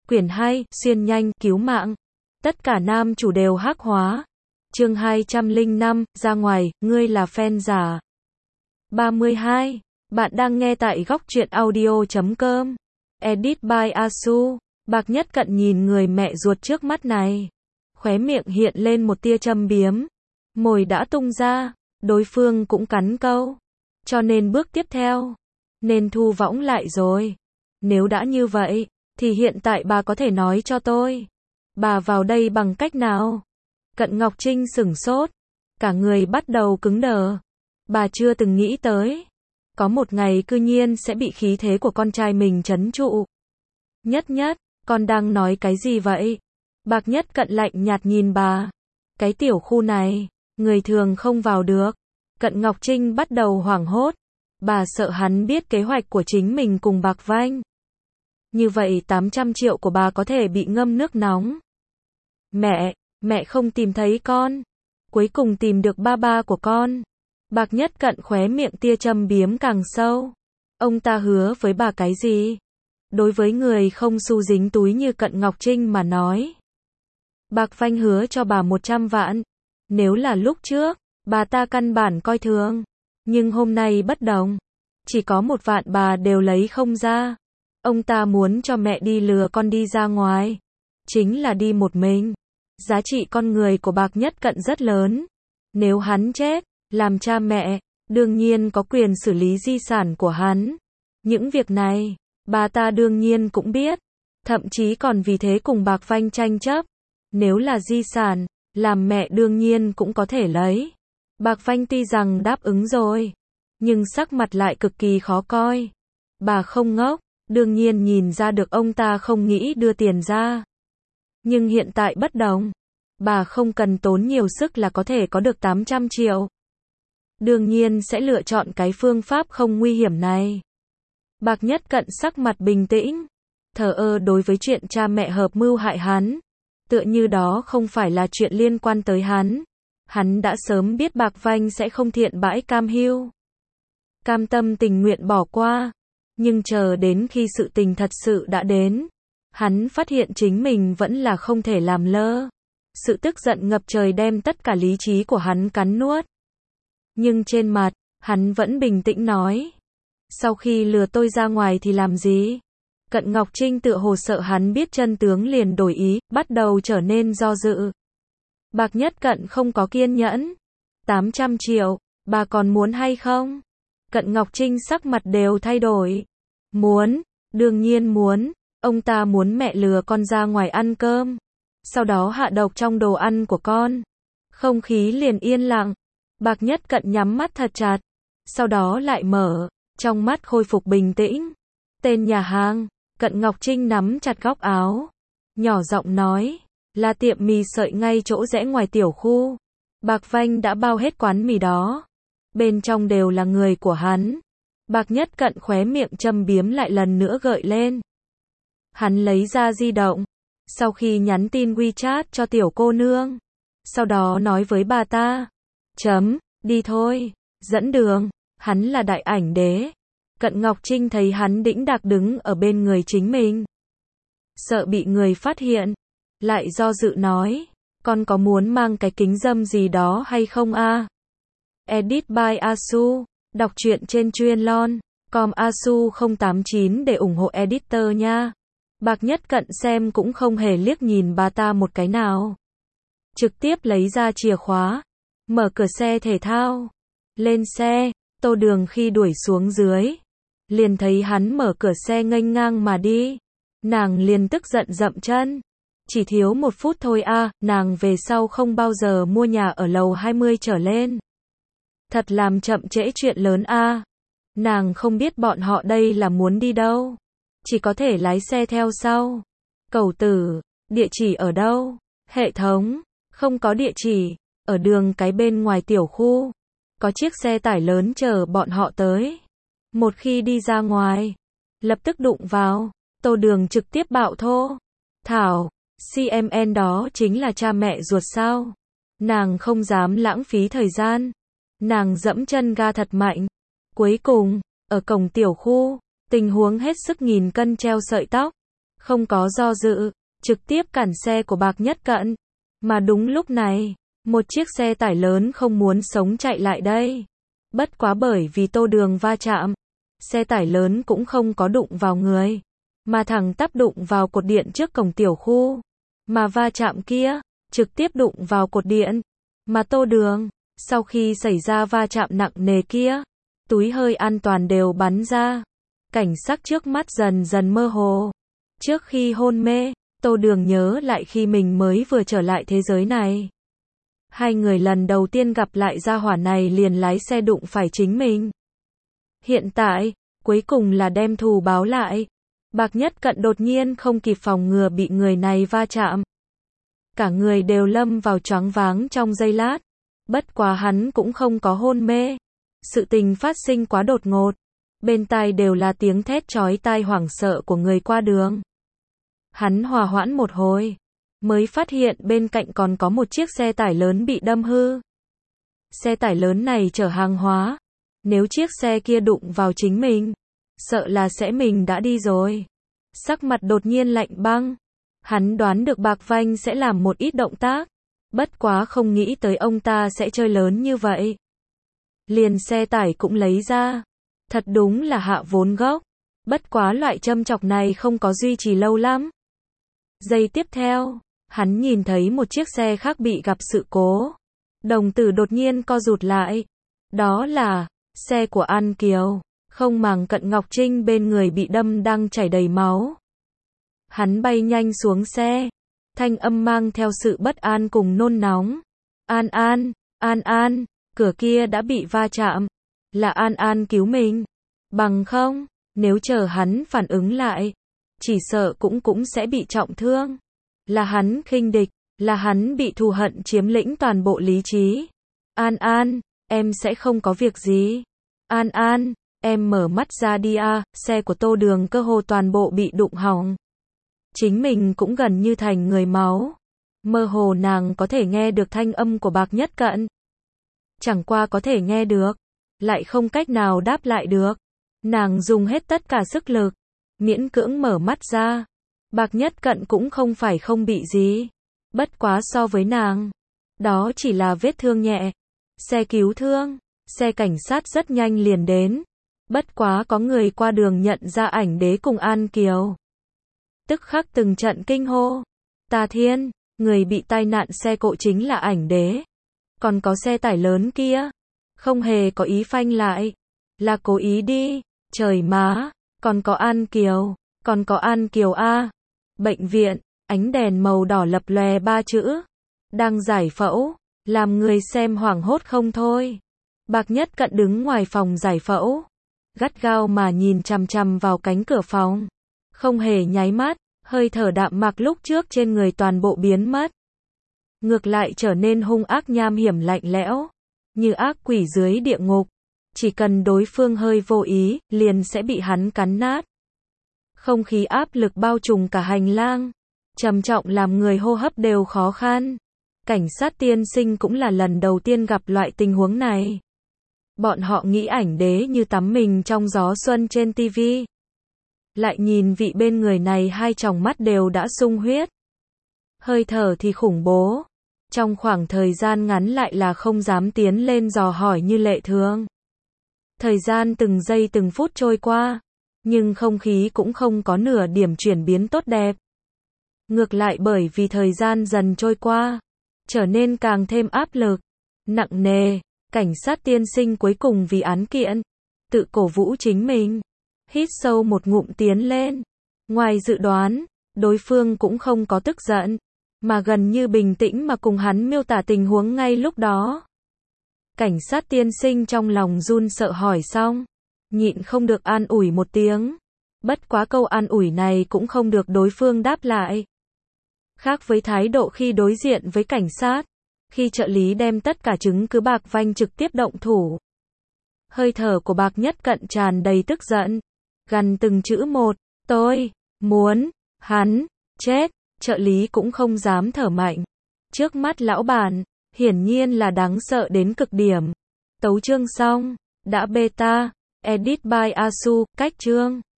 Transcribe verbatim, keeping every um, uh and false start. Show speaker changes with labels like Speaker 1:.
Speaker 1: Quyển hai, xuyên nhanh, cứu mạng. Tất cả nam chủ đều hắc hóa. Chương hai trăm lẻ năm, ra ngoài, ngươi là fan giả. ba mươi hai. Bạn đang nghe tại góc truyện audio chấm com. Edit by Asu. Bạc Nhất Cận nhìn người mẹ ruột trước mắt này. Khóe miệng hiện lên một tia châm biếm. Mồi đã tung ra, đối phương cũng cắn câu. Cho nên bước tiếp theo, nên thu võng lại rồi. Nếu đã như vậy, thì hiện tại bà có thể nói cho tôi. Bà vào đây bằng cách nào? Cận Ngọc Trinh sửng sốt. Cả người bắt đầu cứng đờ. Bà chưa từng nghĩ tới. Có một ngày cư nhiên sẽ bị khí thế của con trai mình trấn trụ. Nhất Nhất, con đang nói cái gì vậy? Bạc Nhất Cận lạnh nhạt nhìn bà. Cái tiểu khu này, người thường không vào được. Cận Ngọc Trinh bắt đầu hoảng hốt. Bà sợ hắn biết kế hoạch của chính mình cùng Bạc Vanh. Như vậy tám trăm triệu của bà có thể bị ngâm nước nóng. Mẹ, mẹ không tìm thấy con. Cuối cùng tìm được ba ba của con. Bạc Nhất Cận khóe miệng tia châm biếm càng sâu. Ông ta hứa với bà cái gì? Đối với người không xu dính túi như Cận Ngọc Trinh mà nói. Bạc Vanh hứa cho bà một trăm vạn. Nếu là lúc trước, bà ta căn bản coi thường. Nhưng hôm nay bất đồng. Chỉ có một vạn bà đều lấy không ra. Ông ta muốn cho mẹ đi lừa con đi ra ngoài. Chính là đi một mình. Giá trị con người của Bạc Nhất Cận rất lớn. Nếu hắn chết, làm cha mẹ, đương nhiên có quyền xử lý di sản của hắn. Những việc này, bà ta đương nhiên cũng biết. Thậm chí còn vì thế cùng Bạc Vanh tranh chấp. Nếu là di sản, làm mẹ đương nhiên cũng có thể lấy. Bạc Vanh tuy rằng đáp ứng rồi, nhưng sắc mặt lại cực kỳ khó coi. Bà không ngốc, đương nhiên nhìn ra được ông ta không nghĩ đưa tiền ra. Nhưng hiện tại bất đồng. Bà không cần tốn nhiều sức là có thể có được tám trăm triệu. Đương nhiên sẽ lựa chọn cái phương pháp không nguy hiểm này. Bạc Nhất Cận sắc mặt bình tĩnh, thờ ơ đối với chuyện cha mẹ hợp mưu hại hắn. Tựa như đó không phải là chuyện liên quan tới hắn. Hắn đã sớm biết Bạc Vanh sẽ không thiện bãi cam hiu. Cam tâm tình nguyện bỏ qua. Nhưng chờ đến khi sự tình thật sự đã đến, hắn phát hiện chính mình vẫn là không thể làm lơ. Sự tức giận ngập trời đem tất cả lý trí của hắn cắn nuốt. Nhưng trên mặt, hắn vẫn bình tĩnh nói. Sau khi lừa tôi ra ngoài thì làm gì? Cận Ngọc Trinh tựa hồ sợ hắn biết chân tướng liền đổi ý, bắt đầu trở nên do dự. Bạc Nhất Cận không có kiên nhẫn. tám trăm triệu, bà còn muốn hay không? Cận Ngọc Trinh sắc mặt đều thay đổi. Muốn, đương nhiên muốn. Ông ta muốn mẹ lừa con ra ngoài ăn cơm. Sau đó hạ độc trong đồ ăn của con. Không khí liền yên lặng. Bạc Nhất Cận nhắm mắt thật chặt. Sau đó lại mở. Trong mắt khôi phục bình tĩnh. Tên nhà hàng. Cận Ngọc Trinh nắm chặt góc áo. Nhỏ giọng nói. Là tiệm mì sợi ngay chỗ rẽ ngoài tiểu khu. Bạc Vanh đã bao hết quán mì đó. Bên trong đều là người của hắn. Bạc Nhất Cận khóe miệng châm biếm lại lần nữa gợi lên. Hắn lấy ra di động. Sau khi nhắn tin WeChat cho tiểu cô nương. Sau đó nói với bà ta. Chấm, đi thôi, dẫn đường. Hắn là đại ảnh đế. Cận Ngọc Trinh thấy hắn đĩnh đạc đứng ở bên người chính mình. Sợ bị người phát hiện. Lại do dự nói. Con có muốn mang cái kính râm gì đó hay không a? Edit by Asu. Đọc truyện trên chuyên lon. Com Asu không tám chín để ủng hộ editor nha. Bạc Nhất Cận xem cũng không hề liếc nhìn bà ta một cái nào. Trực tiếp lấy ra chìa khóa. Mở cửa xe thể thao. Lên xe. Tô Đường khi đuổi xuống dưới. Liền thấy hắn mở cửa xe nghênh ngang mà đi. Nàng liền tức giận dậm chân. Chỉ thiếu một phút thôi a, à, nàng về sau không bao giờ mua nhà ở lầu hai mươi trở lên. Thật làm chậm trễ chuyện lớn a. À. Nàng không biết bọn họ đây là muốn đi đâu. Chỉ có thể lái xe theo sau. Cẩu tử, địa chỉ ở đâu? Hệ thống, không có địa chỉ, ở đường cái bên ngoài tiểu khu. Có chiếc xe tải lớn chờ bọn họ tới. Một khi đi ra ngoài, lập tức đụng vào. Tô Đường trực tiếp bạo thô. Thảo, xê em en đó chính là cha mẹ ruột sao? Nàng không dám lãng phí thời gian. Nàng dẫm chân ga thật mạnh. Cuối cùng, ở cổng tiểu khu, tình huống hết sức nghìn cân treo sợi tóc. không có do dự, trực tiếp cản xe của Bạc Nhất Cận. Mà đúng lúc này, một chiếc xe tải lớn không muốn sống chạy lại đây. Bất quá bởi vì Tô Đường va chạm, xe tải lớn cũng không có đụng vào người, mà thẳng tắp đụng vào cột điện trước cổng tiểu khu. Mà va chạm kia, trực tiếp đụng vào cột điện. Mà Tô Đường, sau khi xảy ra va chạm nặng nề kia, túi hơi an toàn đều bắn ra. Cảnh sắc trước mắt dần dần mơ hồ. Trước khi hôn mê, Tô Đường nhớ lại khi mình mới vừa trở lại thế giới này. Hai người lần đầu tiên gặp lại gia hỏa này liền lái xe đụng phải chính mình. Hiện tại, cuối cùng là đem thù báo lại. Bạc Nhất Cận đột nhiên không kịp phòng ngừa bị người này va chạm. Cả người đều lâm vào choáng váng trong giây lát. Bất quá hắn cũng không có hôn mê. Sự tình phát sinh quá đột ngột. Bên tai đều là tiếng thét chói tai hoảng sợ của người qua đường. Hắn hòa hoãn một hồi, mới phát hiện bên cạnh còn có một chiếc xe tải lớn bị đâm hư. Xe tải lớn này chở hàng hóa. Nếu chiếc xe kia đụng vào chính mình, sợ là sẽ mình đã đi rồi. Sắc mặt đột nhiên lạnh băng. Hắn đoán được Bạc Vanh sẽ làm một ít động tác. Bất quá không nghĩ tới ông ta sẽ chơi lớn như vậy. Liền xe tải cũng lấy ra. Thật đúng là hạ vốn gốc. Bất quá loại châm chọc này không có duy trì lâu lắm. Giây tiếp theo, hắn nhìn thấy một chiếc xe khác bị gặp sự cố. Đồng tử đột nhiên co rụt lại. Đó là xe của An Kiều. Không màng Cận Ngọc Trinh bên người bị đâm đang chảy đầy máu. Hắn bay nhanh xuống xe. Thanh âm mang theo sự bất an cùng nôn nóng. An An, An An, cửa kia đã bị va chạm. Là An An cứu mình. Bằng không, nếu chờ hắn phản ứng lại, chỉ sợ cũng cũng sẽ bị trọng thương. Là hắn khinh địch, là hắn bị thù hận chiếm lĩnh toàn bộ lý trí. An An, em sẽ không có việc gì. An An, em mở mắt ra đi a, xe của Tô Đường cơ hồ toàn bộ bị đụng hỏng. Chính mình cũng gần như thành người máu. Mơ hồ nàng có thể nghe được thanh âm của Bạc Nhất Cận. Chẳng qua có thể nghe được, lại không cách nào đáp lại được. Nàng dùng hết tất cả sức lực, miễn cưỡng mở mắt ra. Bạc Nhất Cận cũng không phải không bị gì. Bất quá so với nàng, đó chỉ là vết thương nhẹ. Xe cứu thương, xe cảnh sát rất nhanh liền đến. Bất quá có người qua đường nhận ra Ảnh Đế cùng An Kiều. Tức khắc từng trận kinh hô. Tà Thiên, người bị tai nạn xe cộ chính là Ảnh Đế. Còn có xe tải lớn kia, không hề có ý phanh lại. Là cố ý đi. Trời má, còn có An Kiều, còn có An Kiều A. Bệnh viện, ánh đèn màu đỏ lập lòe ba chữ. Đang giải phẫu, làm người xem hoảng hốt không thôi. Bạc Nhất Cận đứng ngoài phòng giải phẫu, gắt gao mà nhìn chằm chằm vào cánh cửa phòng. Không hề nháy mắt, hơi thở đạm mạc lúc trước trên người toàn bộ biến mất. Ngược lại trở nên hung ác nham hiểm lạnh lẽo, như ác quỷ dưới địa ngục. Chỉ cần đối phương hơi vô ý, liền sẽ bị hắn cắn nát. Không khí áp lực bao trùm cả hành lang, trầm trọng làm người hô hấp đều khó khăn. Cảnh sát tiên sinh cũng là lần đầu tiên gặp loại tình huống này. Bọn họ nghĩ Ảnh Đế như tắm mình trong gió xuân trên tivi. Lại nhìn vị bên người này hai tròng mắt đều đã sung huyết. Hơi thở thì khủng bố. Trong khoảng thời gian ngắn lại là không dám tiến lên dò hỏi như lệ thường. Thời gian từng giây từng phút trôi qua, nhưng không khí cũng không có nửa điểm chuyển biến tốt đẹp. Ngược lại bởi vì thời gian dần trôi qua, trở nên càng thêm áp lực, nặng nề. Cảnh sát tiên sinh cuối cùng vì án kiện, tự cổ vũ chính mình, hít sâu một ngụm tiến lên. Ngoài dự đoán, đối phương cũng không có tức giận, mà gần như bình tĩnh mà cùng hắn miêu tả tình huống ngay lúc đó. Cảnh sát tiên sinh trong lòng run sợ hỏi xong, nhịn không được an ủi một tiếng. Bất quá câu an ủi này cũng không được đối phương đáp lại. Khác với thái độ khi đối diện với cảnh sát, khi trợ lý đem tất cả chứng cứ Bạc Vanh trực tiếp động thủ. Hơi thở của Bạc Nhất Cận tràn đầy tức giận, gằn từng chữ một, tôi muốn hắn chết. Trợ lý cũng không dám thở mạnh. Trước mắt lão bản, hiển nhiên là đáng sợ đến cực điểm. Tấu chương xong, đã beta, edit by Asu, cách chương.